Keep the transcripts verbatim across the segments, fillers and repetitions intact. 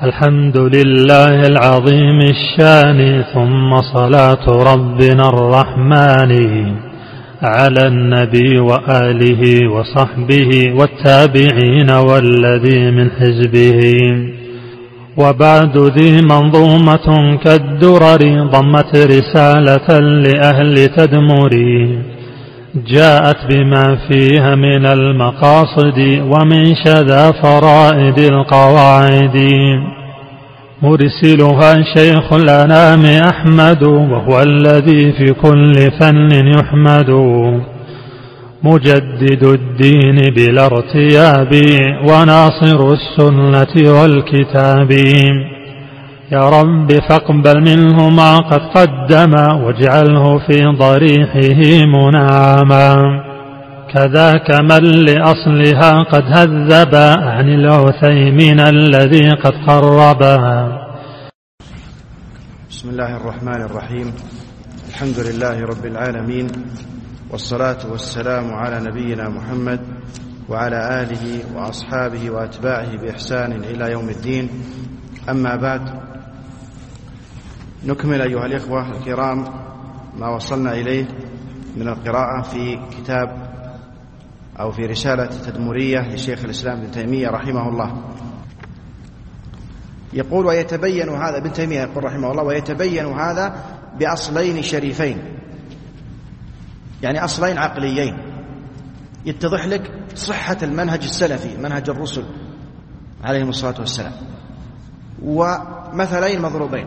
الحمد لله العظيم الشان، ثم صلاة ربنا الرحمن على النبي وآله وصحبه والتابعين والذي من حزبه. وبعد ذي منظومة كالدرر ضمت رسالة لأهل تدمري، جاءت بما فيها من المقاصد ومن شذا فرائد القواعد. مرسلها شيخ الأنام أحمد، وهو الذي في كل فن يحمد، مجدد الدين بلا ارتياب وناصر السنة والكتاب. يا رب فاقبل منه ما قد قدم، واجعله في ضريحه منعما، كذاك من لأصلها قد هذب عن العثيمين الذي قد قربها. بسم الله الرحمن الرحيم. الحمد لله رب العالمين، والصلاة والسلام على نبينا محمد وعلى آله وأصحابه وأتباعه بإحسان إلى يوم الدين. أما بعد، نكمل أيها الإخوة الكرام ما وصلنا إليه من القراءة في كتاب أو في رسالة تدمرية لشيخ الإسلام ابن تيمية رحمه الله. يقول: ويتبين هذا، ابن تيمية يقول رحمه الله: ويتبين هذا بأصلين شريفين، يعني أصلين عقليين يتضح لك صحة المنهج السلفي، منهج الرسل عليهم الصلاة والسلام، ومثلين مضروبين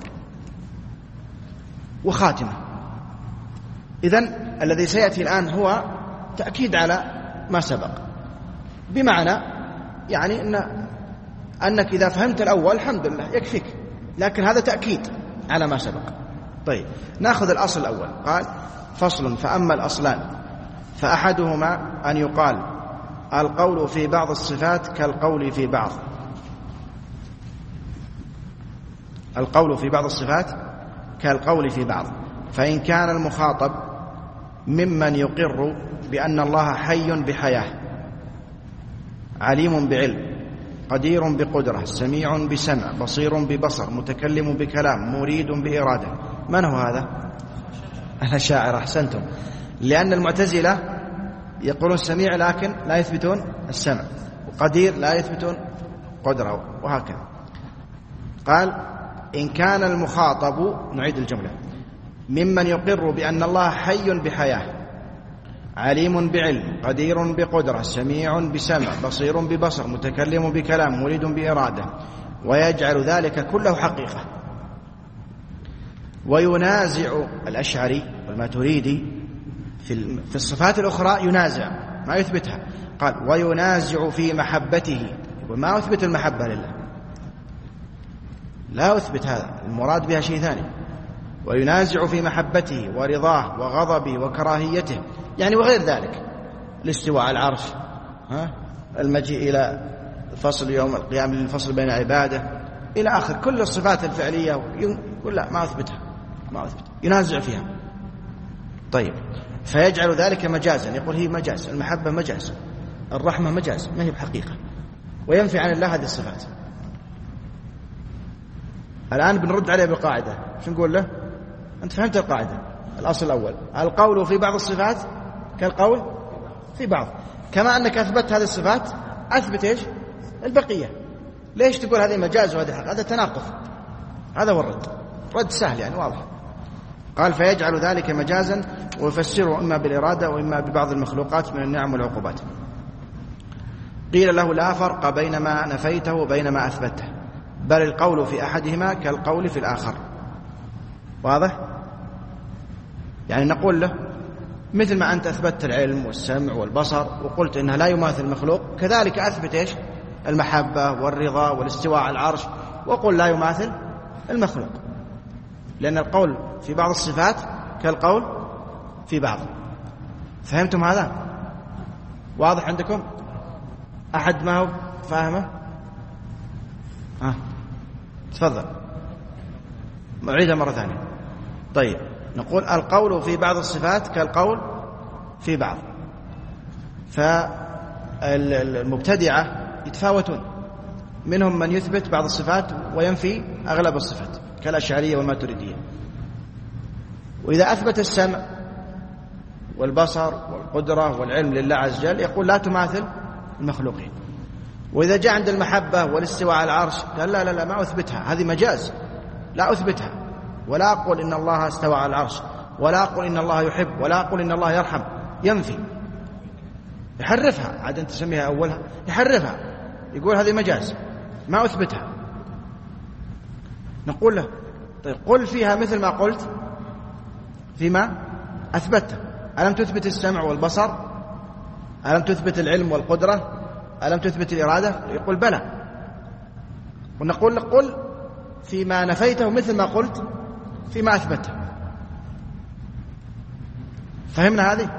وخاتمة. إذن الذي سيأتي الآن هو تأكيد على ما سبق، بمعنى يعني إن أنك إذا فهمت الأول الحمد لله يكفيك، لكن هذا تأكيد على ما سبق. طيب، نأخذ الأصل الأول. قال: فصل: فأما الأصلان فأحدهما أن يقال القول في بعض الصفات كالقول في بعض. القول في بعض الصفات كالقول في بعض، فإن كان المخاطب ممن يقر بأن الله حي بحياة، عليم بعلم، قدير بقدرة، سميع بسمع، بصير ببصر، متكلم بكلام، مريد بإرادة. من هو هذا؟ الأشاعرة. أحسنتم، لأن المعتزلة يقولون سميع لكن لا يثبتون السمع، وقدير لا يثبتون قدرة، وهكذا. قال: إن كان المخاطب، نعيد الجملة، ممن يقر بأن الله حي بحياة، عليم بعلم، قدير بقدرة، سميع بسمع، بصير ببصر، متكلم بكلام، مريد بإرادة، ويجعل ذلك كله حقيقة، وينازع الأشعري والماتريدي في الصفات الأخرى، ينازع ما يثبتها. قال: وينازع في محبته، وما أثبت المحبة لله، لا أثبت هذا، المراد بها شيء ثاني. وينازع في محبته ورضاه وغضبه وكراهيته، يعني وغير ذلك، الاستواء على العرش، ها؟ المجيء إلى الفصل يوم القيامة للفصل بين عباده إلى آخر، كل الصفات الفعلية يقول لا، ما أثبتها، ما أثبت، ينازع فيها. طيب، فيجعل ذلك مجازا، يقول هي مجاز، المحبة مجاز، الرحمة مجاز، ما هي بحقيقة، وينفي عن الله هذه الصفات. الآن بنرد عليه بالقاعدة. شو نقول له؟ أنت فهمت القاعدة، الأصل الأول: القول في بعض الصفات كالقول في بعض. كما أنك أثبت هذه الصفات، أثبت إيش؟ البقية. ليش تقول هذه مجاز وهذه حق؟ هذا تناقض، هذا هو الرد، رد سهل يعني واضح. قال: فيجعل ذلك مجازا، ويفسره إما بالإرادة وإما ببعض المخلوقات من النعم والعقوبات. قيل له: لا فرق بين ما نفيته وبين ما أثبته، بل القول في أحدهما كالقول في الآخر. واضح؟ يعني نقول له مثل ما أنت أثبت العلم والسمع والبصر وقلت إنها لا يماثل المخلوق، كذلك أثبت إيش؟ المحبة والرضا والاستواء على العرش، وقل لا يماثل المخلوق، لأن القول في بعض الصفات كالقول في بعض. فهمتم هذا؟ واضح عندكم؟ أحد ما هو فاهمه؟ ها، تفضل، أعيدها مرة ثانية. طيب، نقول القول في بعض الصفات كالقول في بعض، فالمبتدعة يتفاوتون، منهم من يثبت بعض الصفات وينفي أغلب الصفات كالأشعرية والماتريدية. وإذا أثبت السمع والبصر والقدرة والعلم لله عز وجل يقول لا تماثل المخلوقين. وإذا جاء عند المحبة والاستواء على العرش قال لا لا لا ما أثبتها، هذه مجاز، لا أثبتها، ولا أقول إن الله استوى على العرش، ولا أقول إن الله يحب، ولا أقول إن الله يرحم، ينفي، يحرفها. عاد أنت تسميها أولها، يحرفها، يقول هذه مجاز ما أثبتها. نقول له طيب قل فيها مثل ما قلت فيما أثبته. ألم تثبت السمع والبصر؟ ألم تثبت العلم والقدرة؟ ألم تثبت الإرادة؟ يقول بلى. ونقول لك قل فيما نفيته مثل ما قلت فيما أثبته. فهمنا هذه؟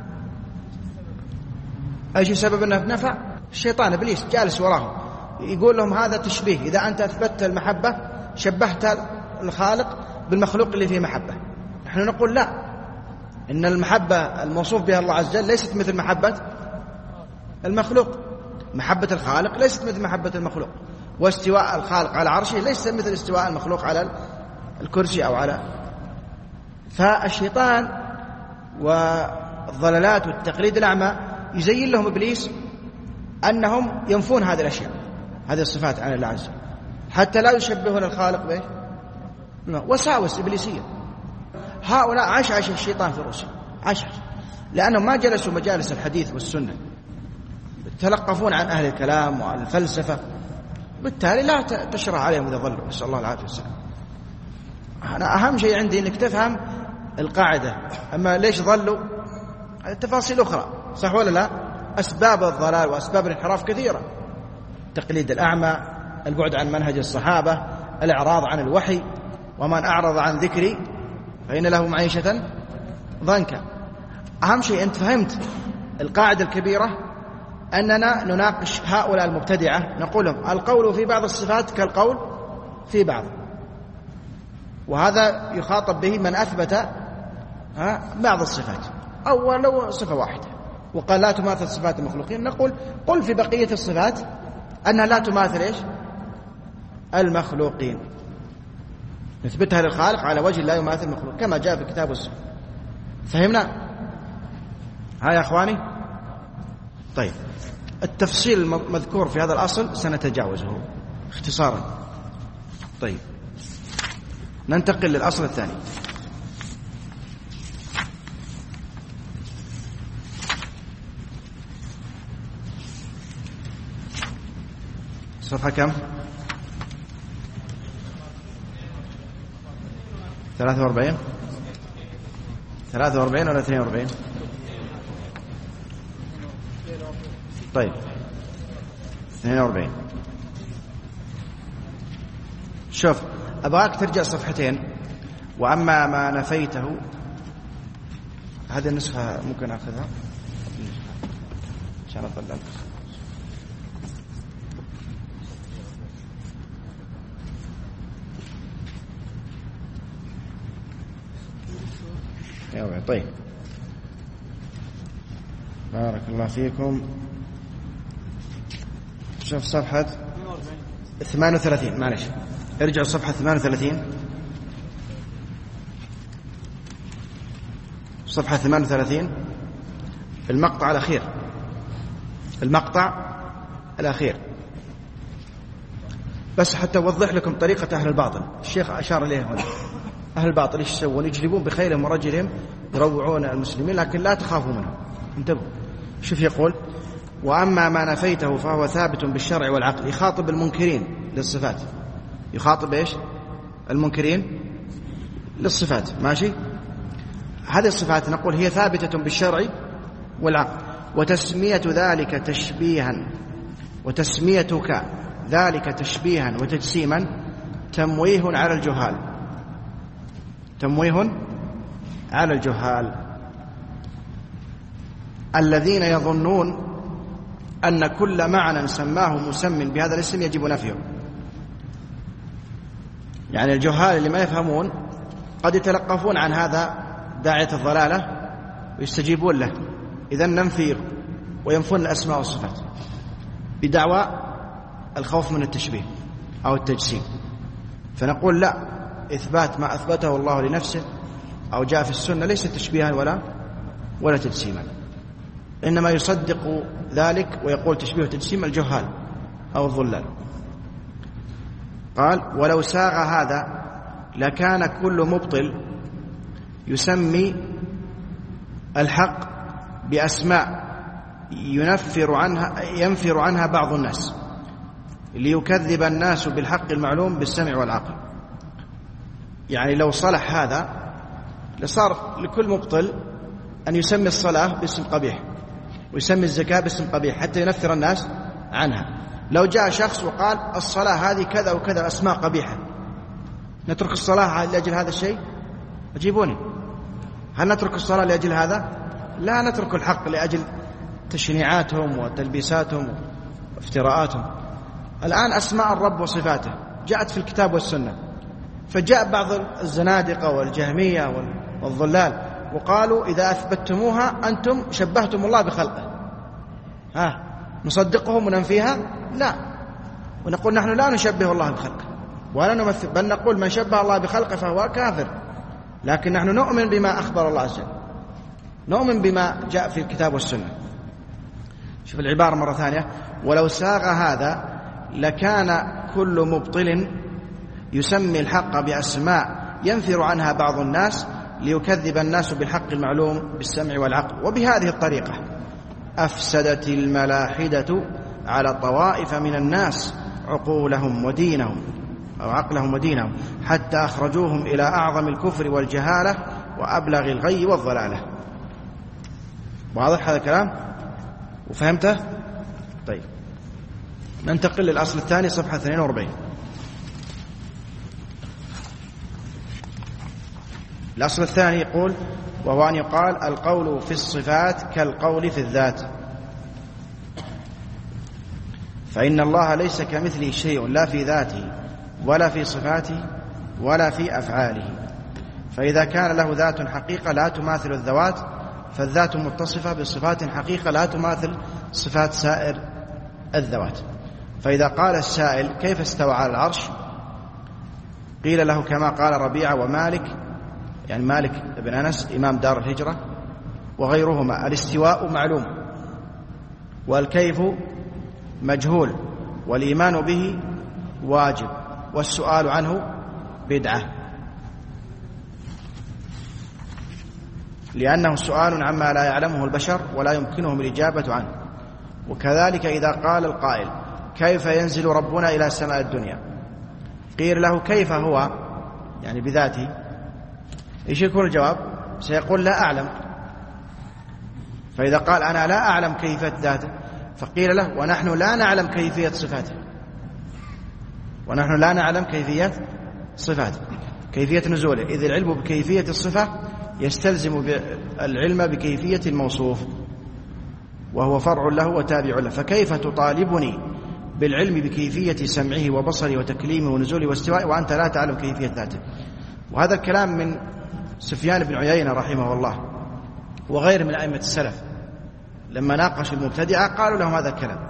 أيش سبب أنه نفع؟ الشيطان إبليس جالس وراهم يقول لهم هذا تشبيه، إذا أنت أثبتت المحبة شبهت الخالق بالمخلوق اللي فيه محبة. نحن نقول لا، إن المحبة الموصوف بها الله عز وجل ليست مثل محبة المخلوق، محبة الخالق ليست مثل محبة المخلوق، واستواء الخالق على عرشه ليس مثل استواء المخلوق على الكرسي أو على. فالشيطان والضلالات والتقليد الأعمى يزين لهم إبليس أنهم ينفون هذه الأشياء، هذه الصفات عن الله عز وجل، حتى لا يشبهون الخالق به. وساوس إبليسية. هؤلاء عاش عاش الشيطان في رؤوسهم، عاش لأنهم ما جلسوا مجالس الحديث والسنة، يتلقفون عن أهل الكلام وعن الفلسفة، بالتالي لا تشرع عليهم إذا ظلوا، نسأل الله العافية والسلام. أنا أهم شيء عندي أنك تفهم القاعدة، أما ليش ظلوا التفاصيل أخرى، صح ولا لا؟ أسباب الضلال وأسباب الانحراف كثيرة، تقليد الأعمى، البعد عن منهج الصحابة، الإعراض عن الوحي، ومن أعرض عن ذكري فإن له معيشة ضنكا. أهم شيء أنت فهمت القاعدة الكبيرة، أننا نناقش هؤلاء المبتدعة نقول لهم القول في بعض الصفات كالقول في بعض، وهذا يخاطب به من أثبت بعض الصفات أو لو صفة واحدة وقال لا تماثل صفات المخلوقين. نقول قل في بقية الصفات أنها لا تماثل إيش؟ المخلوقين، نثبتها للخالق على وجه لا يماثل المخلوق كما جاء في كتاب السنة. فهمنا؟ ها يا أخواني؟ طيب التفصيل المذكور في هذا الأصل سنتجاوزه اختصارا. طيب ننتقل للأصل الثاني. صفحة كم؟ ثلاثة وأربعين ثلاثة وأربعين ولا اثنين وأربعين؟ طيب اثنين وأربعين. شوف أبغاك ترجع صفحتين. وأما ما نفيته، هذه النسخة ممكن أخذها عشان أطلع. طيب بارك الله فيكم. شوف صفحة ثمانية وثلاثين، معلش ارجعوا صفحة ثمانية وثلاثين، صفحة ثمانية وثلاثين المقطع الأخير، المقطع الأخير بس حتى أوضح لكم طريقة أهل الباطل. الشيخ أشار إليه هنا. أهل الباطل إيش يسوون؟ يجلبون بخيلهم ورجلهم يروعون المسلمين، لكن لا تخافوا منهم. انتبهوا شوف يقول: وأما ما نفيته فهو ثابت بالشرع والعقل. يخاطب المنكرين للصفات، يخاطب إيش؟ المنكرين للصفات. ماشي؟ هذه الصفات نقول هي ثابتة بالشرع والعقل، وتسمية ذلك تشبيها وتسميتك ذلك تشبيها وتجسيما تمويه على الجهال، تمويه على الجهال الذين يظنون أن كل معنى سماه مسمٍ بهذا الاسم يجب نفيه. يعني الجهال اللي ما يفهمون قد يتلقفون عن هذا داعية الضلالة ويستجيبون له، إذن ننفي وينفون الأسماء والصفات بدعوى الخوف من التشبيه أو التجسيم، فنقول لا، إثبات ما أثبته الله لنفسه أو جاء في السنة ليس تشبيها ولا ولا تجسيما، إنما يصدق ذلك ويقول تشبيه وتجسيم الجهال أو الضلال. قال ولو ساغ هذا لكان كل مبطل يسمي الحق بأسماء ينفر عنها ينفر عنها بعض الناس ليكذب الناس بالحق المعلوم بالسمع والعقل. يعني لو صلح هذا لصار لكل مبطل أن يسمي الصلاة باسم قبيح ويسمي الزكاة باسم قبيح حتى ينفر الناس عنها. لو جاء شخص وقال الصلاة هذه كذا وكذا أسماء قبيحة، نترك الصلاة لأجل هذا الشيء؟ أجيبوني، هل نترك الصلاة لأجل هذا؟ لا، نترك الحق لأجل تشنيعاتهم وتلبيساتهم وافتراءاتهم. الآن أسماء الرب وصفاته جاءت في الكتاب والسنة، فجاء بعض الزنادقة والجهمية والضلال وقالوا إذا أثبتتموها أنتم شبهتم الله بخلقه، ها نصدقهم وننفيها؟ لا، ونقول نحن لا نشبه الله بخلقه ولا نمثل، بل نقول من شبه الله بخلقه فهو كافر، لكن نحن نؤمن بما أخبر الله عز وجل، نؤمن بما جاء في الكتاب والسنة. شوف العبارة مرة ثانية، ولو ساغ هذا لكان كل مبطل يسمي الحق بأسماء ينفر عنها بعض الناس ليكذب الناس بالحق المعلوم بالسمع والعقل. وبهذه الطريقة أفسدت الملاحدة على طوائف من الناس عقولهم ودينهم أو عقلهم ودينهم حتى أخرجوهم إلى أعظم الكفر والجهالة وأبلغ الغي والضلالة. واضح هذا الكلام وفهمته؟ طيب ننتقل للأصل الثاني صفحة اثنين وأربعين. الأصل الثاني يقول وهو أن يقال القول في الصفات كالقول في الذات، فإن الله ليس كمثله شيء لا في ذاته ولا في صفاته ولا في أفعاله، فإذا كان له ذات حقيقة لا تماثل الذوات فالذات متصفة بصفات حقيقة لا تماثل صفات سائر الذوات. فإذا قال السائل كيف استوى على العرش، قيل له كما قال ربيعة ومالك، يعني مالك بن أنس إمام دار الهجرة وغيرهما، الاستواء معلوم والكيف مجهول والإيمان به واجب والسؤال عنه بدعة، لأنه سؤال عما لا يعلمه البشر ولا يمكنهم الإجابة عنه. وكذلك إذا قال القائل كيف ينزل ربنا إلى سماء الدنيا، قيل له كيف هو يعني بذاته، إيش يكون الجواب؟ سيقول لا أعلم. فإذا قال أنا لا أعلم كيفية ذاته فقيل له ونحن لا نعلم كيفية صفاته، ونحن لا نعلم كيفية صفاته كيفية نزوله، إذ العلم بكيفية الصفة يستلزم العلم بكيفية الموصوف وهو فرع له وتابع له، فكيف تطالبني بالعلم بكيفية سمعه وبصره وتكليمه ونزوله واستوائه وأنت لا تعلم كيفية ذاته؟ وهذا الكلام من سفيان بن عيينة رحمه الله وغير من أئمة السلف، لما ناقشوا المبتدعة قالوا لهم هذا الكلام.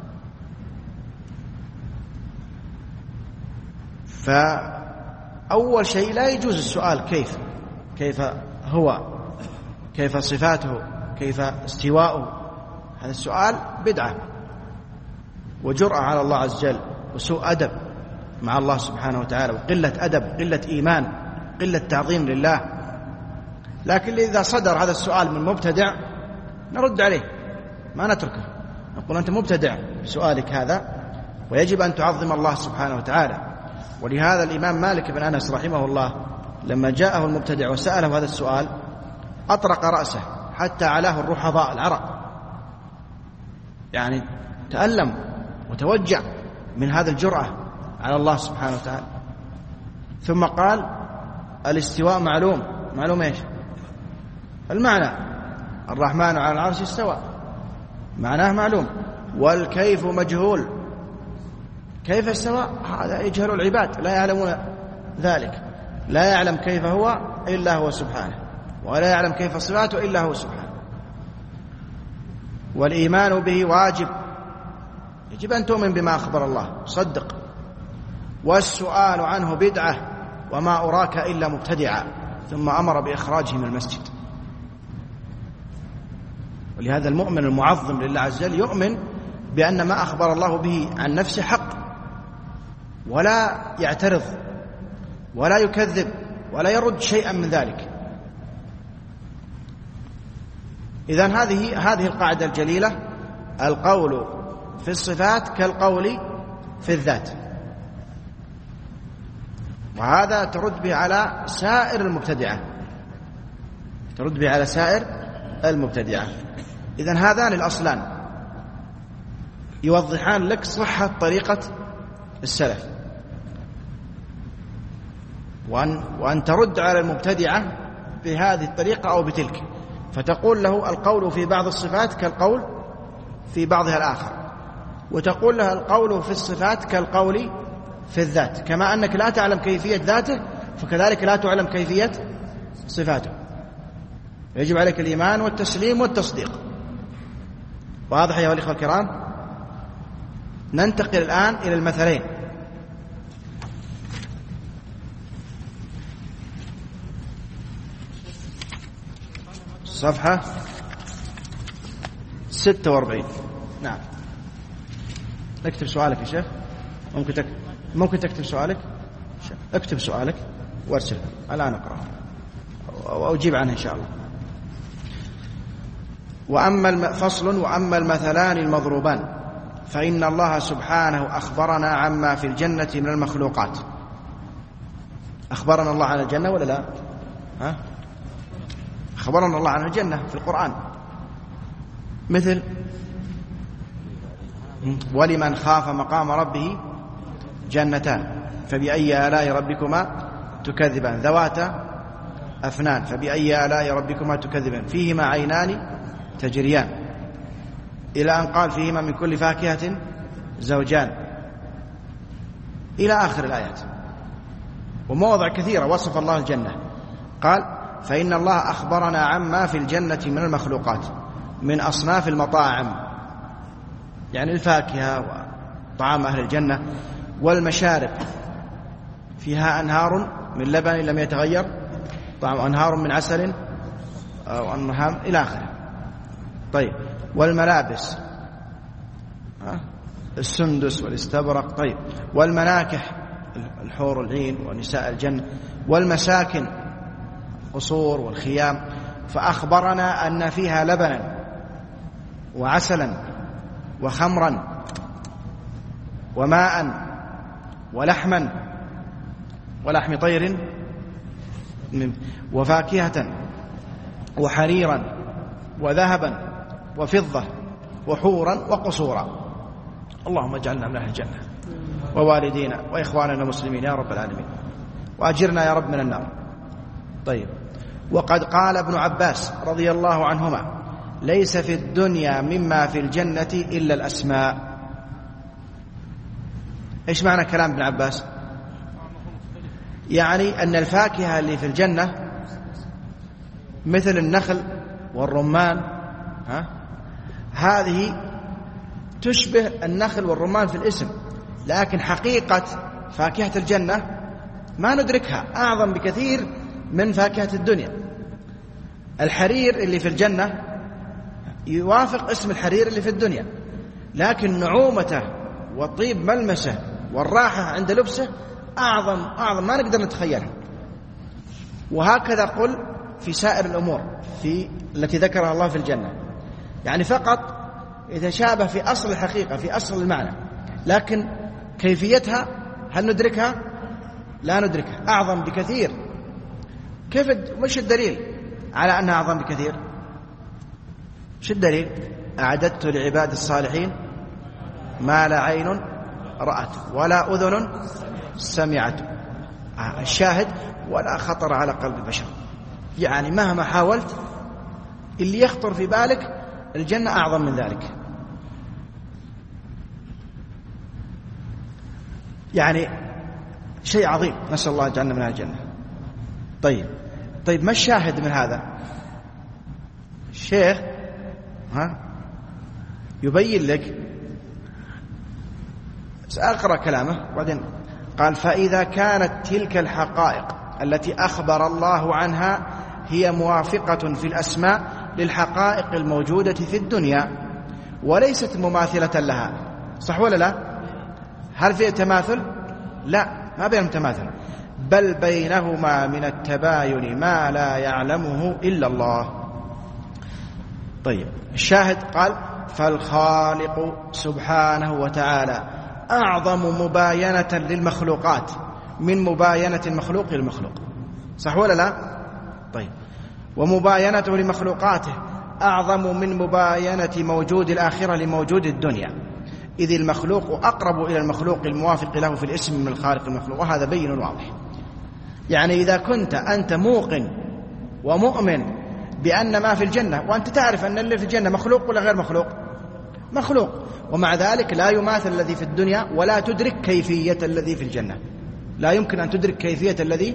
فأول شيء لا يجوز السؤال كيف كيف هو، كيف صفاته، كيف استواؤه، هذا السؤال بدعة وجرأة على الله عز وجل وسوء أدب مع الله سبحانه وتعالى وقلة أدب، قلة إيمان، قلة تعظيم لله. لكن إذا صدر هذا السؤال من مبتدع نرد عليه، ما نتركه، نقول أنت مبتدع بسؤالك هذا ويجب أن تعظم الله سبحانه وتعالى. ولهذا الإمام مالك بن أنس رحمه الله لما جاءه المبتدع وسأله هذا السؤال أطرق رأسه حتى علاه الرحضاء العرق، يعني تألم وتوجع من هذا الجرأة على الله سبحانه وتعالى. ثم قال الاستواء معلوم، معلوم إيش؟ المعنى الرحمن على العرش استوى، معناه معلوم، والكيف مجهول، كيف استوى هذا يجهل العباد لا يعلمون ذلك، لا يعلم كيف هو إلا هو سبحانه ولا يعلم كيف صفاته إلا هو سبحانه. والإيمان به واجب يجب أن تؤمن بما أخبر الله، صدق. والسؤال عنه بدعة وما أراك إلا مبتدعا، ثم أمر بإخراجه من المسجد. ولهذا المؤمن المعظم لله عز وجل يؤمن بأن ما أخبر الله به عن نفسه حق، ولا يعترض ولا يكذب ولا يرد شيئا من ذلك. إذن هذه هذه القاعدة الجليلة: القول في الصفات كالقول في الذات. وهذا ترد به على سائر المبتدعة، ترد به على سائر المبتدعة. إذن هذان الأصلان يوضحان لك صحة طريقة السلف، وأن, وأن ترد على المبتدعة بهذه الطريقة أو بتلك، فتقول له القول في بعض الصفات كالقول في بعضها الآخر، وتقول له القول في الصفات كالقول في الذات. كما أنك لا تعلم كيفية ذاته فكذلك لا تعلم كيفية صفاته. يجب عليك الإيمان والتسليم والتصديق. واضح أيها الإخوة الكرام؟ ننتقل الآن إلى المثلين. صفحة ستة وأربعين. نعم، اكتب سؤالك يا شيخ. ممكن تكتب ممكن تكتب سؤالك. اكتب سؤالك وارسله الآن أقرأه وأجيب عنه إن شاء الله. وأما فصل: وأما المثلان المضروبان فإن الله سبحانه أخبرنا عما في الجنة من المخلوقات. أخبرنا الله عن الجنة ولا لا؟ ها؟ أخبرنا الله عن الجنة في القرآن، مثل ولمن خاف مقام ربه جنتان فبأي آلاء ربكما تكذبان ذواتا أفنان فبأي آلاء ربكما تكذبان فيهما عينان تجريان، إلى أن قال فيهما من كل فاكهة زوجان، إلى آخر الآيات. ومواضع كثيرة وصف الله الجنة. قال: فإن الله أخبرنا عما في الجنة من المخلوقات من أصناف المطاعم، يعني الفاكهة وطعام أهل الجنة، والمشارب فيها أنهار من لبن لم يتغير طعم، أنهار من عسل وأنهار إلى آخره. طيب، والملابس السندس والاستبرق. طيب، والمناكح الحور العين ونساء الجنة، والمساكن القصور والخيام، فأخبرنا أن فيها لبنا وعسلا وخمرا وماء ولحما ولحم طير وفاكهة وحريرا وذهبا وفضة وحورا وقصورا. اللهم اجعلنا من أهل الجنة ووالدينا وإخواننا المسلمين يا رب العالمين، وأجرنا يا رب من النار. طيب، وقد قال ابن عباس رضي الله عنهما: ليس في الدنيا مما في الجنة إلا الأسماء. إيش معنى كلام ابن عباس؟ يعني أن الفاكهة اللي في الجنة مثل النخل والرمان، ها؟ هذه تشبه النخل والرمان في الاسم، لكن حقيقة فاكهة الجنة ما ندركها، أعظم بكثير من فاكهة الدنيا. الحرير اللي في الجنة يوافق اسم الحرير اللي في الدنيا، لكن نعومته وطيب ملمسه والراحة عند لبسه أعظم أعظم ما نقدر نتخيلها. وهكذا قل في سائر الأمور في التي ذكرها الله في الجنة، يعني فقط إذا شابه في أصل الحقيقة في أصل المعنى، لكن كيفيتها هل ندركها؟ لا ندركها، أعظم بكثير. كيف مش الدليل على أنها أعظم بكثير؟ شو الدليل؟ أعددت لعباد الصالحين ما لا عين رأت ولا أذن سمعت. الشاهد: ولا خطر على قلب بشر. يعني مهما حاولت اللي يخطر في بالك الجنة أعظم من ذلك. يعني شيء عظيم، نسأل الله يجعلنا من الجنة. طيب طيب ما الشاهد من هذا؟ الشيخ ها يبين لك سأقرأ كلامه وبعدين قال: فإذا كانت تلك الحقائق التي أخبر الله عنها هي موافقة في الأسماء للحقائق الموجودة في الدنيا وليست مماثلة لها، صح ولا لا؟ هل فيه تماثل؟ لا، ما بينهم تماثل، بل بينهما من التباين ما لا يعلمه إلا الله. طيب، الشاهد قال: فالخالق سبحانه وتعالى أعظم مباينة للمخلوقات من مباينة المخلوق للمخلوق، صح ولا لا؟ طيب، ومباينته لمخلوقاته أعظم من مباينة موجود الآخرة لموجود الدنيا، إذ المخلوق أقرب إلى المخلوق الموافق له في الاسم من الخالق المخلوق، وهذا بين واضح. يعني إذا كنت أنت موقن ومؤمن بأن ما في الجنة، وأنت تعرف أن اللي في الجنة مخلوق ولا غير مخلوق؟ مخلوق، ومع ذلك لا يماثل الذي في الدنيا، ولا تدرك كيفية الذي في الجنة، لا يمكن أن تدرك كيفية الذي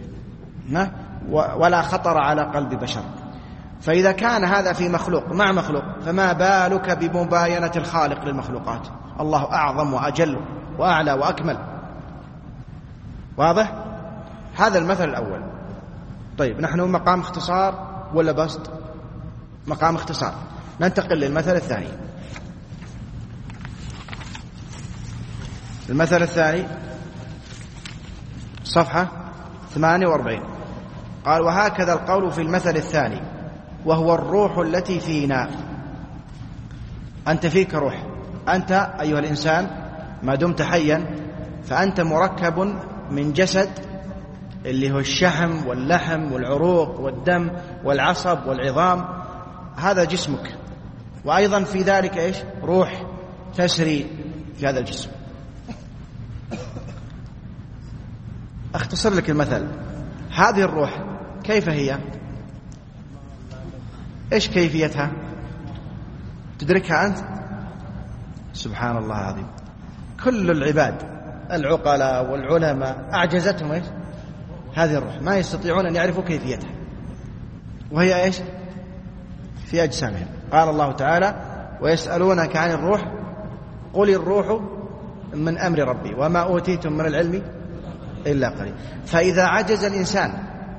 ولا خطر على قلب بشر. فإذا كان هذا في مخلوق مع مخلوق، فما بالك بمباينة الخالق للمخلوقات؟ الله أعظم وأجل وأعلى وأكمل. واضح؟ هذا المثل الأول. طيب، نحن مقام اختصار ولا بسط؟ مقام اختصار. ننتقل للمثل الثاني. المثل الثاني صفحة ثمانية وأربعين. قال: وهكذا القول في المثل الثاني، وهو الروح التي فينا. أنت فيك روح، أنت أيها الإنسان ما دمت حيا فأنت مركب من جسد اللي هو الشحم واللحم والعروق والدم والعصب والعظام، هذا جسمك، وأيضا في ذلك إيش؟ روح تسري في هذا الجسم. أختصر لك المثل. هذه الروح كيف هي؟ إيش كيفيتها؟ تدركها أنت؟ سبحان الله العظيم، كل العباد العقلاء والعلماء أعجزتهم إيش؟ هذه الروح، ما يستطيعون أن يعرفوا كيفيتها، وهي إيش؟ في أجسامهم. قال الله تعالى: ويسألونك عن الروح قل الروح من أمر ربي وما أوتيتم من العلم إلا قليل. فإذا عجز الإنسان،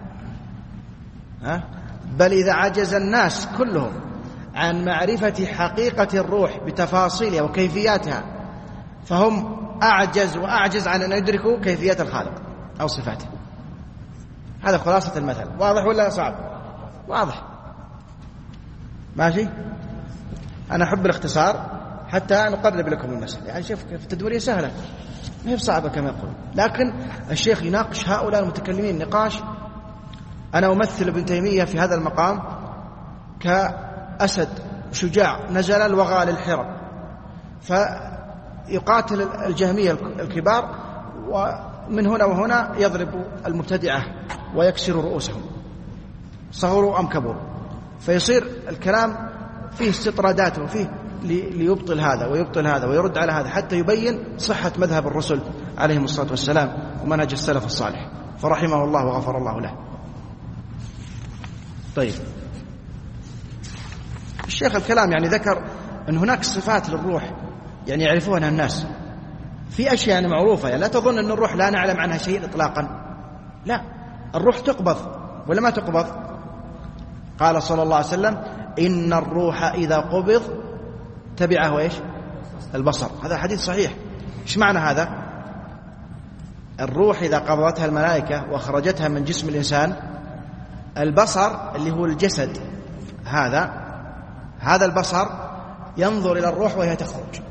بل إذا عجز الناس كلهم عن معرفة حقيقة الروح بتفاصيلها وكيفياتها، فهم أعجز وأعجز عن أن يدركوا كيفية الخالق أو صفاته. هذا خلاصة المثل. واضح ولا صعب؟ واضح، ماشي. أنا أحب الاختصار حتى نقرب لكم المسألة. يعني شوف كيف التدويرية سهلة، ما هي صعبة كما يقول، لكن الشيخ يناقش هؤلاء المتكلمين نقاش. أنا أمثل ابن تيمية في هذا المقام كأسد شجاع نزل الوغى للحرب، فيقاتل الجهمية الكبار، ومن هنا وهنا يضرب المبتدعة ويكسر رؤوسهم صغروا أم كبروا، فيصير الكلام فيه استطرادات وفيه ليبطل هذا ويبطل هذا ويرد على هذا، حتى يبين صحة مذهب الرسل عليهم الصلاة والسلام ومنهج السلف الصالح، فرحمه الله وغفر الله له. طيب، الشيخ الكلام يعني ذكر أن هناك صفات للروح يعني يعرفونها الناس، في أشياء يعني معروفة، يعني لا تظن أن الروح لا نعلم عنها شيء إطلاقا، لا، الروح تقبض ولا ما تقبض؟ قال صلى الله عليه وسلم: إن الروح إذا قبض تبعه إيش؟ البصر. هذا حديث صحيح. إيش معنى هذا؟ الروح إذا قبضتها الملائكة وخرجتها من جسم الإنسان، البصر اللي هو الجسد هذا هذا البصر ينظر إلى الروح وهي تخرج.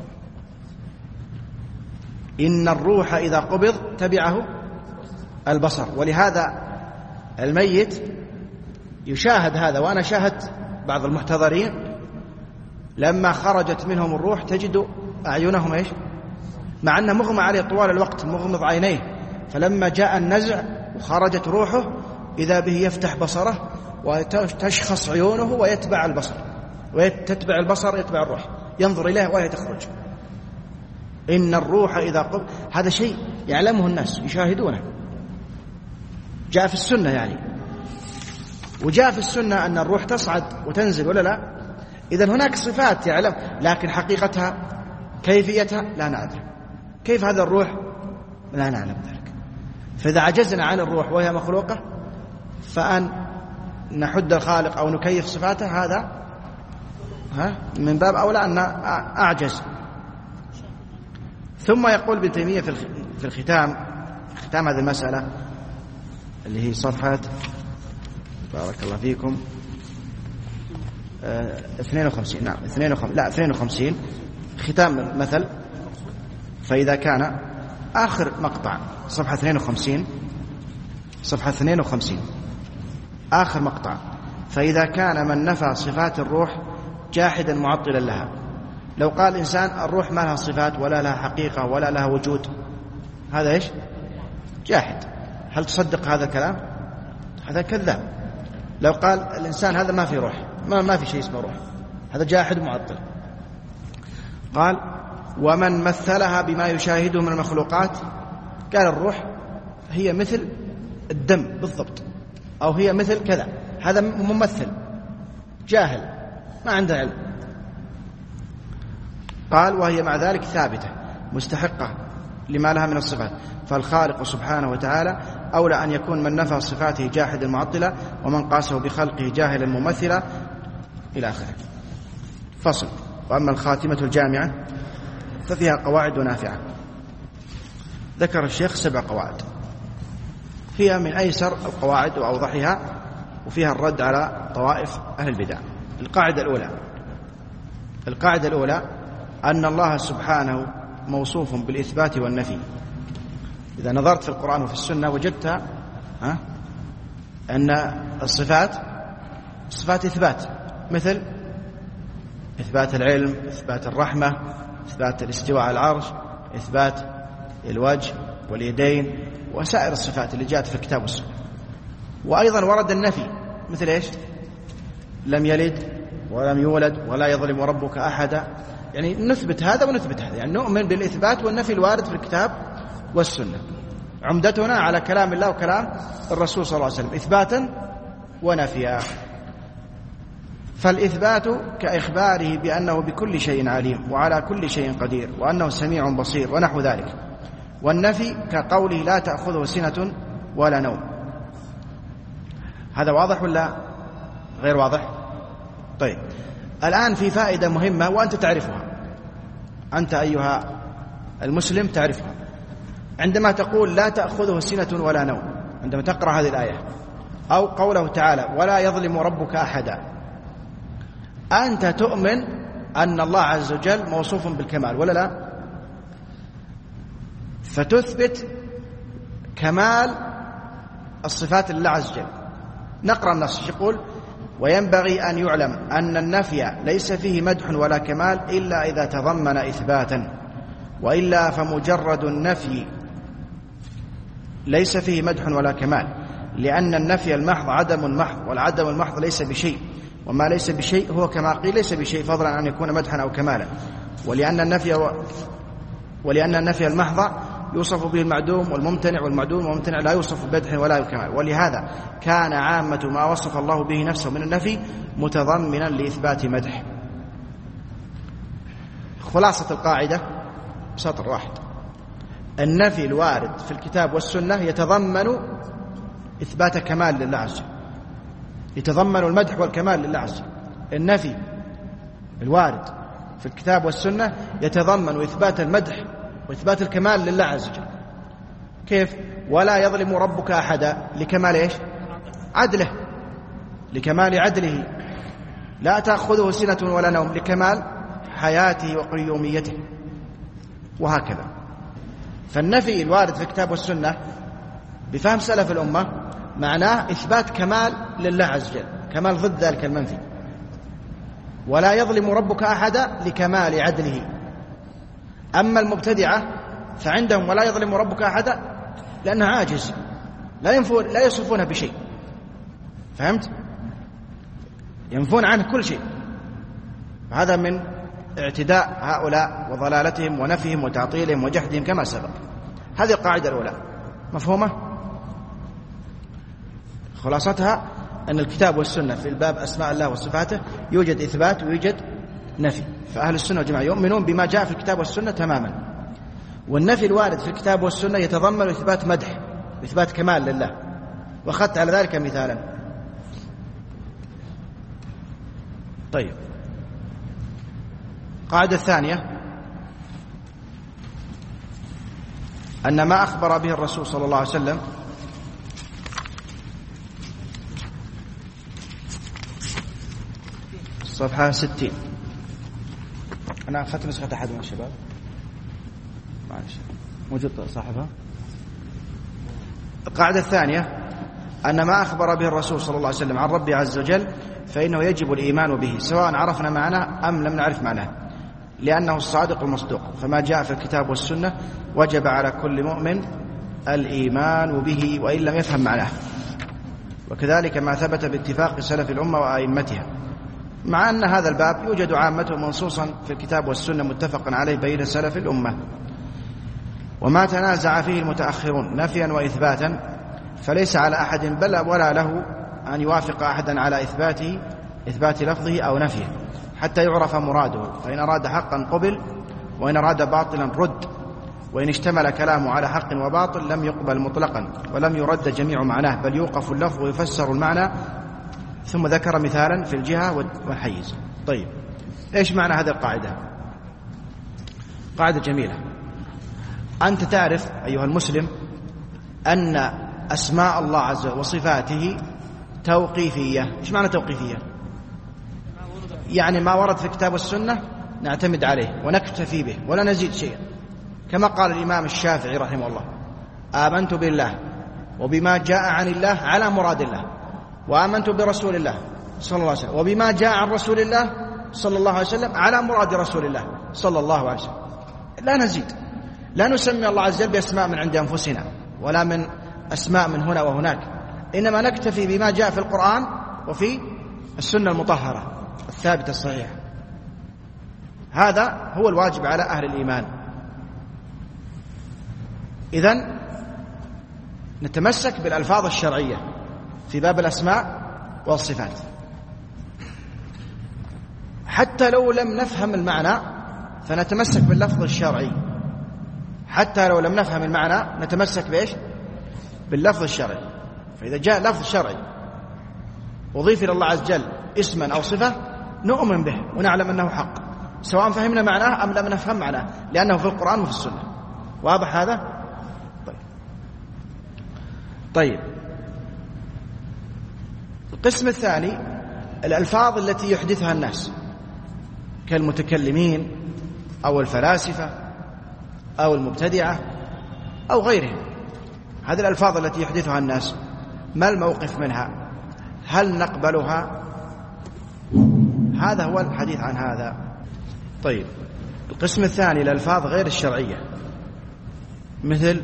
إن الروح إذا قبض تبعه البصر. ولهذا الميت يشاهد هذا، وأنا شاهدت بعض المحتضرين لما خرجت منهم الروح تجد أعينهم إيش؟ مع أنه مغمى عليه طوال الوقت، مغمض عينيه، فلما جاء النزع وخرجت روحه إذا به يفتح بصره وتشخص عيونه ويتبع البصر، ويتبع البصر يتبع الروح، ينظر إليه وهي تخرج. إن الروح إذا قبض، هذا شيء يعلمه الناس يشاهدونه، جاء في السنة يعني، وجاء في السنة أن الروح تصعد وتنزل ولا لا؟ إذن هناك صفات يعلم، لكن حقيقتها كيفيتها لا نعرف. كيف هذا الروح؟ لا نعلم ذلك. فإذا عجزنا عن الروح وهي مخلوقة فأن نحد الخالق أو نكيف صفاته هذا ها من باب أولى أن أعجز. ثم يقول ابن تيمية في الختام ختام هذه المسألة اللي هي صفحة بارك الله فيكم اثنين وخمسين نعم اثنين وخمسين لا اثنين وخمسين ختام مثل. فإذا كان آخر مقطع صفحة اثنين وخمسين صفحة اثنين وخمسين آخر مقطع فإذا كان من نفى صفات الروح جاحدا معطلا لها. لو قال إنسان الروح ما لها صفات ولا لها حقيقة ولا لها وجود هذا إيش؟ جاحد. هل تصدق هذا الكلام؟ هذا كذاب. لو قال الإنسان هذا ما في روح ما, ما في شيء اسمه روح هذا جاحد معطل. قال ومن مثلها بما يشاهده من المخلوقات قال الروح هي مثل الدم بالضبط أو هي مثل كذا هذا ممثل جاهل ما عنده علم. قال وهي مع ذلك ثابتة مستحقة لما لها من الصفات فالخالق سبحانه وتعالى أولى أن يكون من نفى صفاته جاحدا معطلا ومن قاسه بخلقه جاهلا ممثلا إلى آخره. فصل. وأما الخاتمة الجامعة ففيها قواعد نافعة. ذكر الشيخ سبع قواعد فيها من أيسر القواعد وأوضحها وفيها الرد على طوائف أهل البدع. القاعدة الأولى القاعدة الأولى أن الله سبحانه موصوف بالإثبات والنفي. إذا نظرت في القرآن وفي السنة وجدت ها أن الصفات صفات إثبات مثل إثبات العلم إثبات الرحمة إثبات الاستواء على العرش إثبات الوجه واليدين وسائر الصفات اللي جاءت في الكتاب والسنة. وأيضا ورد النفي مثل إيش؟ لم يلد ولم يولد ولا يظلم ربك أحدا. يعني نثبت هذا ونثبت هذا يعني نؤمن بالإثبات والنفي الوارد في الكتاب والسنة. عمدتنا على كلام الله وكلام الرسول صلى الله عليه وسلم إثباتا ونفيا. فالإثبات كإخباره بأنه بكل شيء عليم وعلى كل شيء قدير وأنه سميع بصير ونحو ذلك. والنفي كقوله لا تأخذه سنة ولا نوم. هذا واضح ولا غير واضح؟ طيب الآن في فائدة مهمة وأنت تعرفها أنت أيها المسلم تعرفها. عندما تقول لا تأخذه سنة ولا نوم عندما تقرأ هذه الآية أو قوله تعالى ولا يظلم ربك أحدا أنت تؤمن أن الله عز وجل موصوف بالكمال ولا لا؟ فتثبت كمال الصفات لله عز وجل. نقرأ النص يقول وينبغي أن يعلم أن النفي ليس فيه مدح ولا كمال إلا إذا تضمن إثباتا وإلا فمجرد النفي ليس فيه مدح ولا كمال لأن النفي المحض عدم محض والعدم المحض ليس بشيء وما ليس بشيء هو كما قيل ليس بشيء فضلا عن أن يكون مدحا أو كمالا. ولأن النفي و... ولأن النفي المحض يوصف به المعدوم والممتنع والمعدوم والممتنع لا يوصف بمدح ولا بكمال. ولهذا كان عامة ما وصف الله به نفسه من النفي متضمنا لإثبات مدح. خلاصة القاعدة بسطر واحد النفي الوارد في الكتاب والسنة يتضمن إثبات كمال لله عز وجل يتضمن المدح والكمال لله عز وجل. النفي الوارد في الكتاب والسنة يتضمن إثبات المدح وإثبات الكمال لله عز وجل. كيف؟ ولا يظلم ربك أحدا لكمال إيش؟ عدله لكمال عدله. لا تأخذه سنة ولا نوم لكمال حياته وقيوميته وهكذا. فالنفي الوارد في الكتاب والسنة بفهم سلف الأمة معناه إثبات كمال لله عز وجل كمال ضد ذلك المنفي. ولا يظلم ربك أحدا لكمال عدله. أما المبتدعة فعندهم ولا يظلم ربك أحدا لأنه عاجز لا ينفون لا يصفونه بشيء. فهمت؟ ينفون عنه كل شيء. هذا من اعتداء هؤلاء وضلالتهم ونفيهم وتعطيلهم وجحدهم كما سبق. هذه القاعدة الأولى مفهومة؟ خلاصتها أن الكتاب والسنة في الباب أسماء الله وصفاته يوجد إثبات ويوجد نفي. فأهل السنة والجماعة يؤمنون بما جاء في الكتاب والسنة تماما. والنفي الوارد في الكتاب والسنة يتضمن إثبات مدح وإثبات كمال لله، وأخذت على ذلك مثالا. طيب، القاعدة الثانية أن ما أخبر به الرسول صلى الله عليه وسلم صفحة ستين. أنا أخذت نسخة أحد من الشباب، معلش موجود صاحبها. القاعدة الثانية أن ما أخبر به الرسول صلى الله عليه وسلم عن ربه عز وجل فإنه يجب الإيمان به سواء عرفنا معناه أم لم نعرف معناه، لأنه الصادق المصدوق، فما جاء في الكتاب والسنة وجب على كل مؤمن الإيمان به وإن لم يفهم معناه، وكذلك ما ثبت باتفاق سلف الأمة وأئمتها، مع أن هذا الباب يوجد عامته منصوصا في الكتاب والسنة متفقا عليه بين سلف الأمة. وما تنازع فيه المتأخرون نفيا وإثباتا فليس على أحد بل ولا له أن يوافق أحدا على إثباته إثبات لفظه أو نفيه حتى يعرف مراده، فإن أراد حقا قبل وإن أراد باطلا رد، وإن اشتمل كلامه على حق وباطل لم يقبل مطلقا ولم يرد جميع معناه، بل يوقف اللفظ ويفسر المعنى. ثم ذكر مثالا في الجهة والحيز. طيب، إيش معنى هذه القاعدة؟ قاعدة جميلة. أنت تعرف أيها المسلم أن أسماء الله عز وجل وصفاته توقيفية. إيش معنى توقيفية؟ يعني ما ورد في الكتاب والسنة نعتمد عليه ونكتفي به ولا نزيد شيئا، كما قال الإمام الشافعي رحمه الله: آمنت بالله وبما جاء عن الله على مراد الله، وآمنت برسول الله صلى الله عليه وسلم وبما جاء عن رسول الله صلى الله عليه وسلم على مراد رسول الله صلى الله عليه وسلم. لا نزيد، لا نسمي الله عز وجل بأسماء من عند أنفسنا ولا من أسماء من هنا وهناك، إنما نكتفي بما جاء في القرآن وفي السنة المطهرة الثابتة الصحيحة. هذا هو الواجب على أهل الإيمان. إذن نتمسك بالألفاظ الشرعية في باب الأسماء والصفات، حتى لو لم نفهم المعنى فنتمسك باللفظ الشرعي، حتى لو لم نفهم المعنى نتمسك بإيش؟ باللفظ الشرعي. فإذا جاء لفظ شرعي أضيف إلى الله عز وجل اسما أو صفة نؤمن به ونعلم أنه حق، سواء فهمنا معناه أم لم نفهم معناه، لأنه في القرآن وفي السنة. واضح هذا؟ طيب. طيب، القسم الثاني الألفاظ التي يحدثها الناس كالمتكلمين أو الفلاسفة أو المبتدعة أو غيرهم. هذه الألفاظ التي يحدثها الناس ما الموقف منها؟ هل نقبلها؟ هذا هو الحديث عن هذا. طيب، القسم الثاني الألفاظ غير الشرعية مثل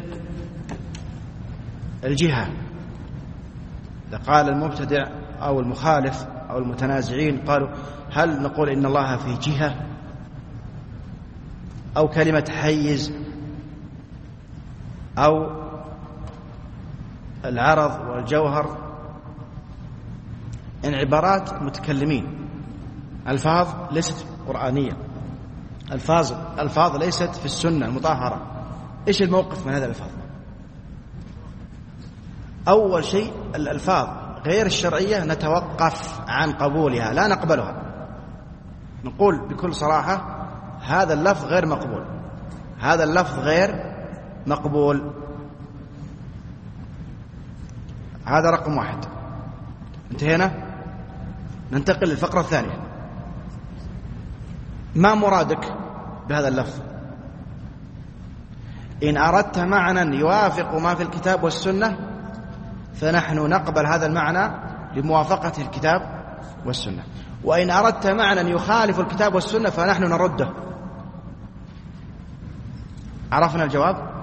الجهة. إذا قال المبتدع أو المخالف أو المتنازعين قالوا هل نقول إن الله في جهة؟ أو كلمة حيز أو العرض والجوهر، إن عبارات متكلمين، ألفاظ ليست قرآنية، ألفاظ ألفاظ ليست في السنة المطهرة. إيش الموقف من هذا الألفاظ؟ أول شيء الألفاظ غير الشرعية نتوقف عن قبولها، لا نقبلها، نقول بكل صراحة هذا اللفظ غير مقبول، هذا اللفظ غير مقبول. هذا رقم واحد. انتهينا. ننتقل للفقرة الثانية. ما مرادك بهذا اللفظ؟ إن أردت معنى يوافق ما في الكتاب والسنة فنحن نقبل هذا المعنى لموافقة الكتاب والسنة، وإن أردت معنى يخالف الكتاب والسنة فنحن نرده. عرفنا الجواب؟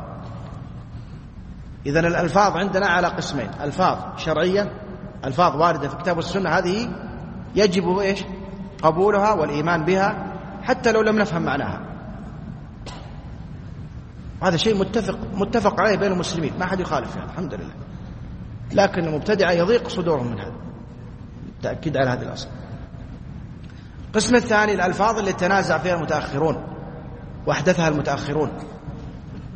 إذن الألفاظ عندنا على قسمين: ألفاظ شرعية، ألفاظ واردة في الكتاب والسنة، هذه يجب إيش؟ قبولها والإيمان بها حتى لو لم نفهم معناها. هذا شيء متفق متفق عليه بين المسلمين، ما حد يخالف هذا الحمد لله. لكن المبتدعة يضيق صدورهم من هذا، تأكيد على هذه الأصل. القسم الثاني الألفاظ اللي تنازع فيها المتأخرون وأحدثها المتأخرون،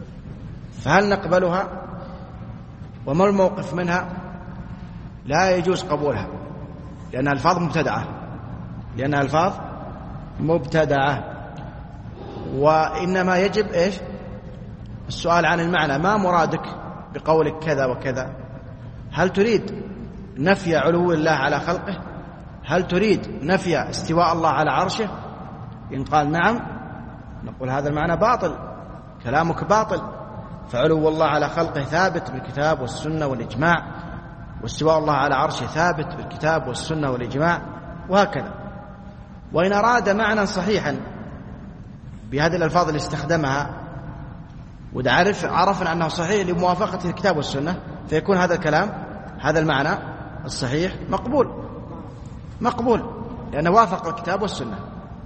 فهل نقبلها؟ وما الموقف منها؟ لا يجوز قبولها لأنها ألفاظ مبتدعة، لأنها ألفاظ مبتدعة. وإنما يجب إيش؟ السؤال عن المعنى. ما مرادك بقولك كذا وكذا؟ هل تريد نفي علو الله على خلقه؟ هل تريد نفي استواء الله على عرشه؟ إن قال نعم نقول هذا المعنى باطل، كلامك باطل، فعلو الله على خلقه ثابت بالكتاب والسنة والإجماع، واستواء الله على عرشه ثابت بالكتاب والسنة والإجماع، وهكذا. وإن أراد معنى صحيحا بهذه الألفاظ اللي استخدمها وعرف عرفنا أنه صحيح لموافقة الكتاب والسنة، فيكون هذا الكلام هذا المعنى الصحيح مقبول مقبول لأنه وافق الكتاب والسنة.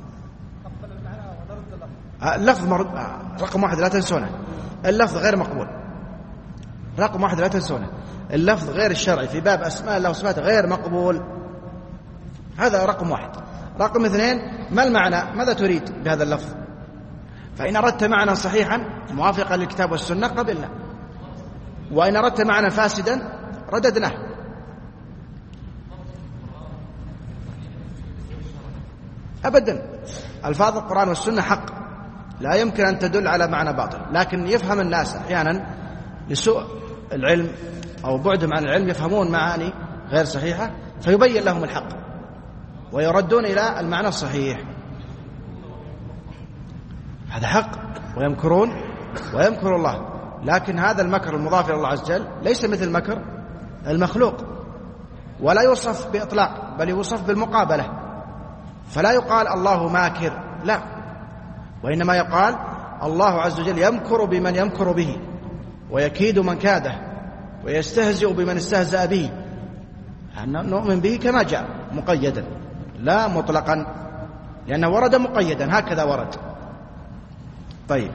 اللفظ مرد... رقم واحد لا تنسونه، اللفظ غير مقبول. رقم واحد لا تنسونه، اللفظ غير الشرعي في باب أسماء الله وصفاته غير مقبول. هذا رقم واحد. رقم اثنين، ما المعنى؟ ماذا تريد بهذا اللفظ؟ فإن أردت معنى صحيحا موافقا للكتاب والسنة قبلنا، وإن أردت معنى فاسدا رددناه. أبدا، ألفاظ القرآن والسنة حق، لا يمكن أن تدل على معنى باطل، لكن يفهم الناس أحيانا لسوء العلم أو بعدهم عن العلم يفهمون معاني غير صحيحة، فيبين لهم الحق ويردون إلى المعنى الصحيح. هذا حق، ويمكرون ويمكر الله، لكن هذا المكر المضاف إلى الله عز وجل ليس مثل مكر المخلوق، ولا يوصف بإطلاق بل يوصف بالمقابلة. فلا يقال الله ماكر، لا، وإنما يقال الله عز وجل يمكر بمن يمكر به، ويكيد من كاده، ويستهزئ بمن استهزأ به. نؤمن به كما جاء مقيدا لا مطلقا، لأنه ورد مقيدا، هكذا ورد. طيب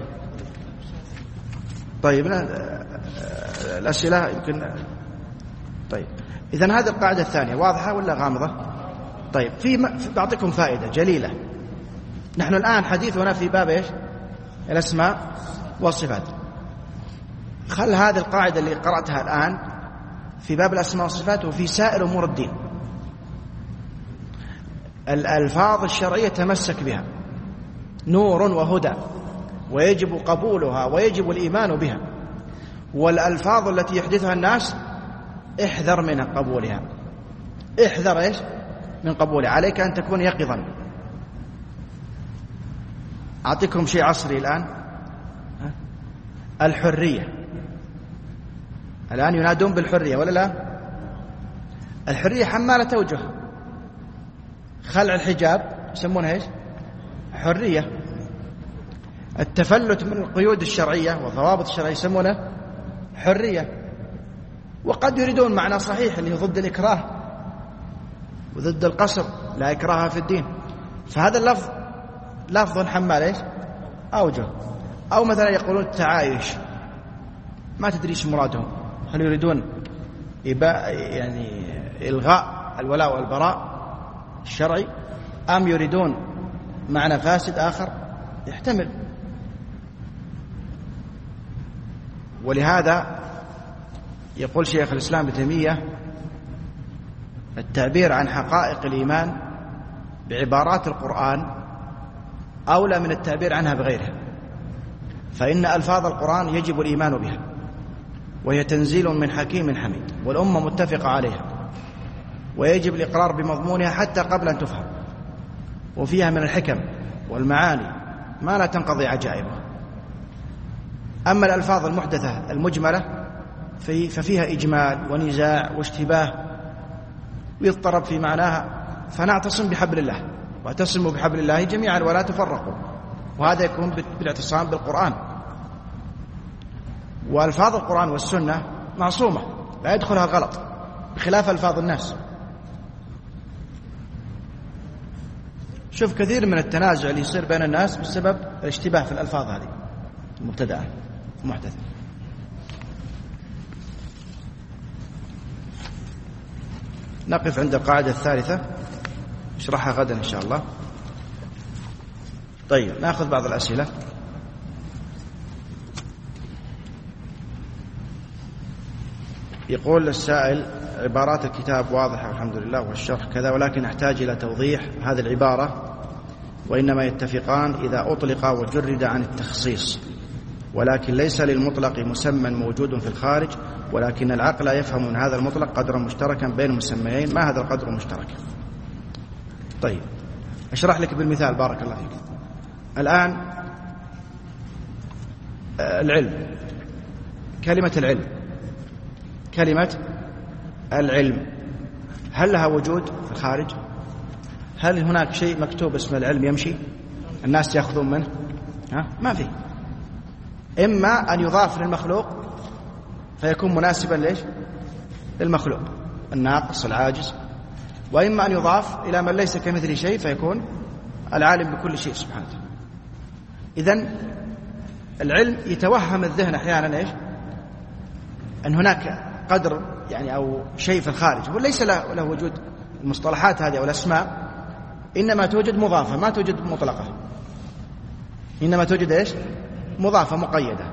طيب الأسئلة يمكن. طيب إذن هذه القاعدة الثانية واضحة ولا غامضة؟ طيب في بعطيكم فائدة جليلة. نحن الآن حديثنا في باب إيش؟ الأسماء والصفات. خل هذه القاعدة اللي قرأتها الآن في باب الأسماء والصفات وفي سائر أمور الدين. الألفاظ الشرعية تمسك بها، نور وهدى، ويجب قبولها ويجب الإيمان بها. والألفاظ التي يحدثها الناس احذر من قبولها، احذر إيش؟ من قبولها. عليك أن تكون يقظا. أعطيكم شيء عصري الآن، الحرية. الآن ينادون بالحرية ولا لا؟ الحرية حمالة وجه. خلع الحجاب يسمونها إيش؟ حرية. التفلت من القيود الشرعية والضوابط الشرعية يسمونه حرية. وقد يريدون معنى صحيح اللي ضد الإكراه وضد القصر، لا إكراه في الدين. فهذا اللفظ لفظ حمال إيش؟ أوجه. أو مثلا يقولون التعايش، ما تدري ايش مرادهم، هل يريدون إباء يعني إلغاء الولاء والبراء الشرعي، أم يريدون معنى فاسد آخر؟ يحتمل. ولهذا يقول شيخ الإسلام ابن تيمية التعبير عن حقائق الإيمان بعبارات القرآن أولى من التعبير عنها بغيرها، فإن ألفاظ القرآن يجب الإيمان بها، وهي تنزيل من حكيم حميد، والأمة متفقة عليها، ويجب الإقرار بمضمونها حتى قبل أن تفهم، وفيها من الحكم والمعاني ما لا تنقضي عجائبه. أما الألفاظ المحدثة المجملة ففيها إجمال ونزاع واشتباه ويضطرب في معناها، فنعتصم بحبل الله، واعتصموا بحبل الله جميعا ولا تفرقوا، وهذا يكون بالاعتصام بالقرآن. وألفاظ القرآن والسنة معصومة لا يدخلها الغلط، بخلاف ألفاظ الناس. شوف كثير من التنازع اللي يصير بين الناس بسبب الاشتباه في الألفاظ هذه المبتدأة المحدثة. نقف عند القاعدة الثالثة، نشرحها غدا إن شاء الله. طيب نأخذ بعض الأسئلة. يقول السائل: عبارات الكتاب واضحة والحمد لله والشرح كذا، ولكن أحتاج إلى توضيح هذه العبارة: وإنما يتفقان إذا أطلق وجرد عن التخصيص، ولكن ليس للمطلق مسمى موجود في الخارج، ولكن العقل يفهم من هذا المطلق قدرا مشتركا بين المسميين. ما هذا القدر المشترك؟ طيب أشرح لك بالمثال بارك الله فيك. الآن العلم، كلمة العلم، كلمة العلم هل لها وجود في الخارج؟ هل هناك شيء مكتوب اسم العلم يمشي الناس يأخذون منه؟ ها؟ ما في. إما أن يضاف للمخلوق فيكون مناسبا ليش؟ للمخلوق الناقص العاجز، وإما أن يضاف إلى من ليس كمثله شيء فيكون العالم بكل شيء سبحانه. إذن العلم يتوهم الذهن أحيانا إيش؟ أن هناك قدر يعني أو شيء في الخارج، وليس له, له وجود. المصطلحات هذه أو الأسماء إنما توجد مضافة، ما توجد مطلقة، إنما توجد إيش؟ مضافة مقيدة.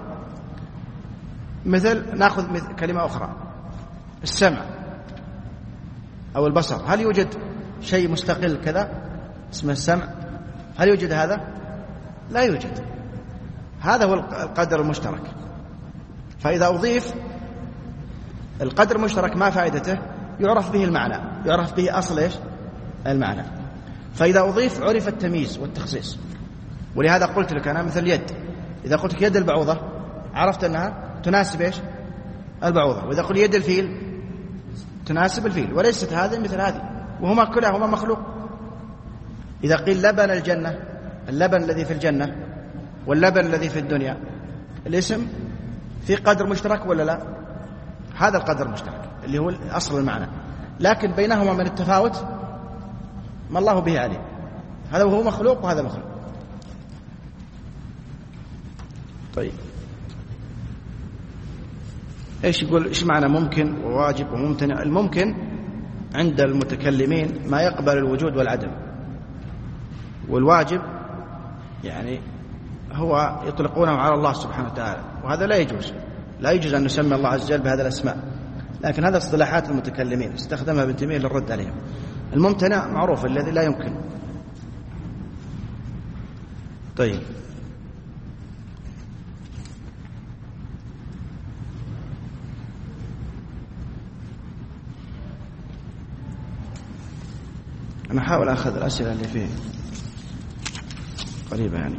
مثل نأخذ مثل كلمة أخرى، السمع أو البصر، هل يوجد شيء مستقل كذا اسمه السمع؟ هل يوجد هذا؟ لا يوجد. هذا هو القدر المشترك. فإذا أضيف القدر المشترك ما فائدته؟ يعرف به المعنى، يعرف به أصل إيش؟ المعنى. فإذا أضيف عرف التمييز والتخصيص. ولهذا قلت لك أنا مثل يد، إذا قلت لك يد البعوضة عرفت أنها تناسب إيش؟ البعوضة. وإذا قلت يد الفيل تناسب الفيل، وليست هذه مثل هذه، وهما كلها هما مخلوق. إذا قيل لبن الجنة، اللبن الذي في الجنة واللبن الذي في الدنيا، الاسم في قدر مشترك ولا لا؟ هذا القدر المشترك اللي هو أصل المعنى، لكن بينهما من التفاوت ما الله به عليم. هذا هو مخلوق وهذا مخلوق. طيب ايش يقول؟ ايش معنى ممكن وواجب وممتنع؟ الممكن عند المتكلمين ما يقبل الوجود والعدم، والواجب يعني هو يطلقونه على الله سبحانه وتعالى، وهذا لا يجوز. لا يجوز أن نسمي الله عز وجل بهذه الأسماء، لكن هذا اصطلاحات المتكلمين استخدمها ابن تيمية للرد عليهم. الممتنع معروف الذي لا يمكن. طيب أنا أحاول أخذ الأسئلة اللي فيه قريبة يعني.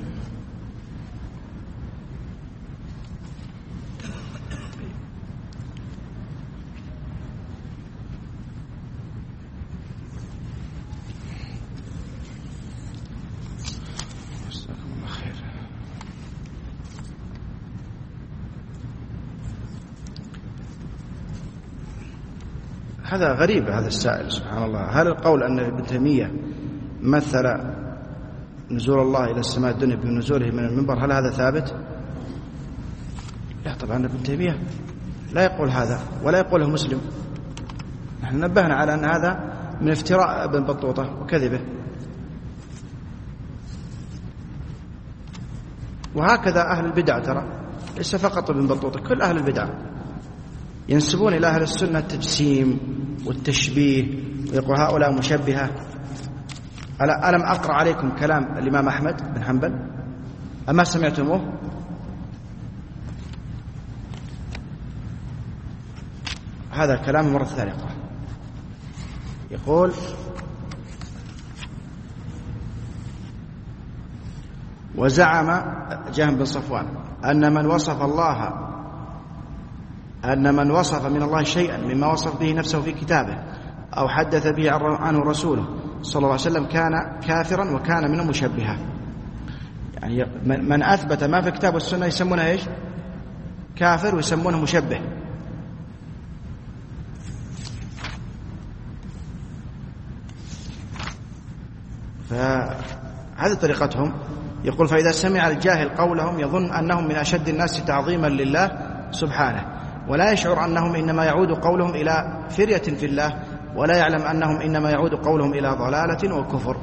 هذا غريب هذا السائل سبحان الله. هل القول أن ابن تيمية مثل نزول الله إلى السماء الدنيا بنزوله من المنبر، هل هذا ثابت؟ لا طبعا، ابن تيمية لا يقول هذا ولا يقوله مسلم. نحن نبهنا على أن هذا من افتراء ابن بطوطة وكذبه. وهكذا أهل البدع، ترى ليس فقط ابن بطوطة، كل أهل البدع ينسبون إلى أهل السنة التجسيم والتشبيه، ويقول هؤلاء مشبهة. ألم أقرأ عليكم كلام الإمام أحمد بن حنبل؟ أما سمعتموه؟ هذا كلام مرة ثانية. يقول وزعم جهم بن صفوان أن من وصف الله أن من وصف من الله شيئا مما وصف به نفسه في كتابه أو حدث به عنه رسوله صلى الله عليه وسلم كان كافرا وكان من المشبهة. يعني من أثبت ما في الكتاب والسنة يسمونه إيش؟ كافر، ويسمونه مشبه. فهذه طريقتهم. يقول فإذا سمع الجاهل قولهم يظن أنهم من أشد الناس تعظيما لله سبحانه، ولا يشعر أنهم إنما يعود قولهم إلى فرية في الله، ولا يعلم أنهم إنما يعود قولهم إلى ضلالة وكفر.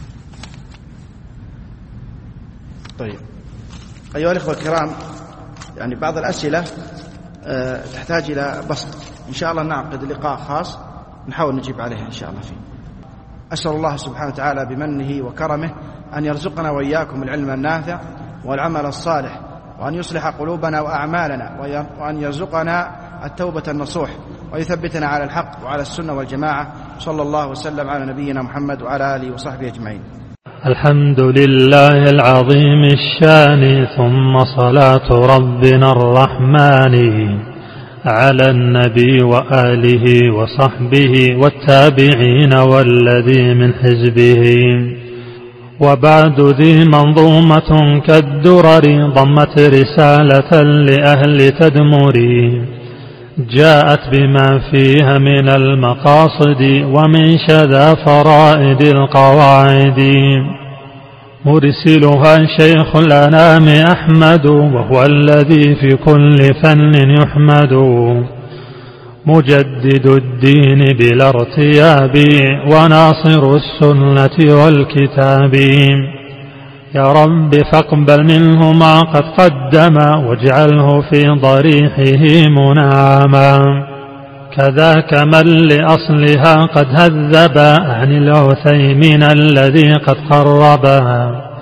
طيب أيها الأخوة الكرام، يعني بعض الأسئلة تحتاج إلى بسط، إن شاء الله نعقد لقاء خاص نحاول نجيب عليها إن شاء الله فيه. أسأل الله سبحانه وتعالى بمنه وكرمه أن يرزقنا وإياكم العلم النافع والعمل الصالح، وأن يصلح قلوبنا وأعمالنا، وأن يرزقنا التوبة النصوح، ويثبتنا على الحق وعلى السنة والجماعة. صلى الله وسلم على نبينا محمد وعلى آله وصحبه أجمعين. الحمد لله العظيم الشان، ثم صلاة ربنا الرحمن على النبي وآله وصحبه والتابعين والذي من حزبه. وبعد ذي منظومة كالدرر ضمت رسالة لأهل تدمر، جاءت بما فيها من المقاصد ومن شذا فرائد القواعد. مرسلها شيخ الأنام أحمد، وهو الذي في كل فن يحمد، مجدد الدين بلا ارتياب وناصر السنة والكتاب. يا رب فاقبل منه ما قد قدم، واجعله في ضريحه منعما. كذاك من لأصلها قد هذب عن العثيمين الذي قد قربها،